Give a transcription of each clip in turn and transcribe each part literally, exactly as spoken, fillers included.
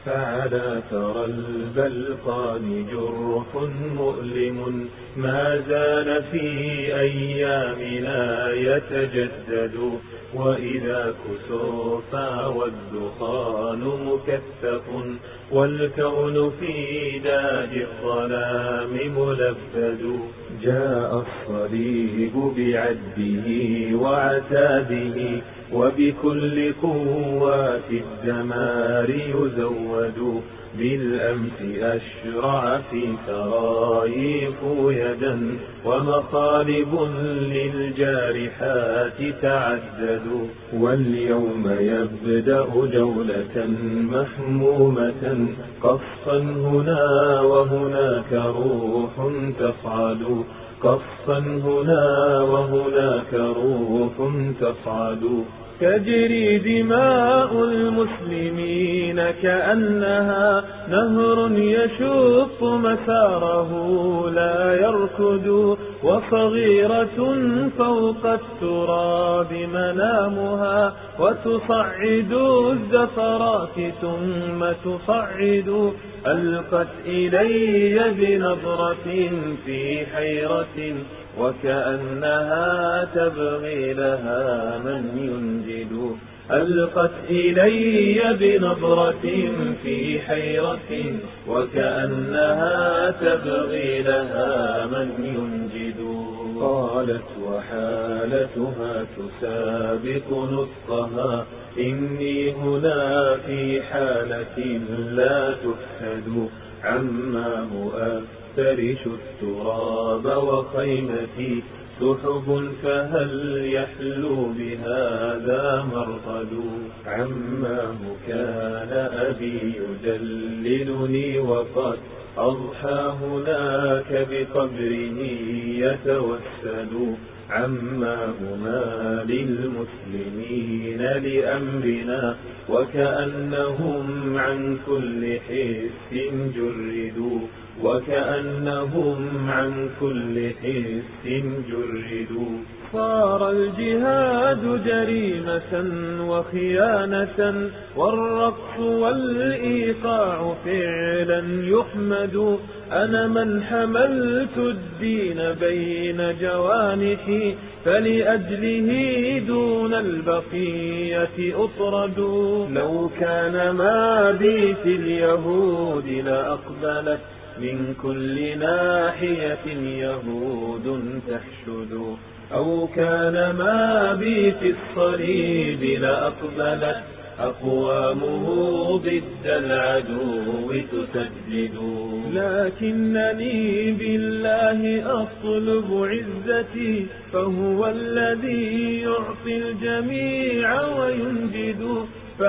فعلى ثرى البلقان جرح مؤلم ما زال في أيامنا يتجدد، وإذا كسوفا والدخان مكثف والكون في داج الظلام ملبد، جاء الصليب بعده وعتاده وبكل قوات الدمار يزود، بالأمس أشرع في سرايف يدا ومقالب للجارحات تعدد، واليوم يبدأ جولة محمومة قصفا هنا وهناك روح تصعد، قصفا هنا وهناك روح تصعد، تجري دماء المسلمين كأنها نهر يشق مساره لا يركض، وصغيرة فوق التراب منامها وتصعد الزفرات ثم تصعد، ألقت إلي بنظرة في حيرة وكأنها تبغي لها من ينجد، ألقت إلي بنظرة في حيرة وكأنها تبغي لها من ينجد، قالت وحالتها تسابق نطقها إني هنا في حالة لا تفسد، عما أفترش التراب وخيمتي سحب فهل يحلو بهذا مرقد، عماه كان أبي يدللني وقد أضحى هناك بقبره يتوسد، عماه ما للمسلمين لأمرنا وكأنهم عن كل حس جردوا، وكأنهم عن كل حس جردوا، صار الجهاد جريمة وخيانة والرقص والإيقاع فعلا يحمد، أنا من حملت الدين بين جوانحي فلأجله دون البقية أطرد، لو كان ما بي في اليهود لأقبلت من كل ناحية يهود تحشد، أو كان ما بي في الصليب لأقبلت أقوامه ضد العدو تسدد، لكنني بالله أطلب عزتي فهو الذي يعطي الجميع وينجد،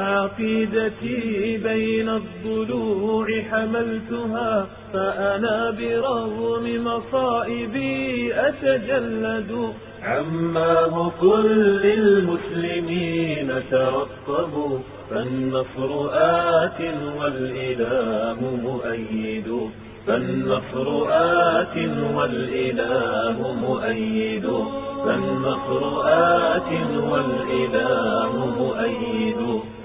فعقيدتي بين الضلوع حملتها فأنا برغم مصائبي أتجلد، عماه قل للمسلمين ترقبوا فالنصر آت والإله مؤيد، فالنصر آت والإله مؤيد، فالنصر آت والإله مؤيد.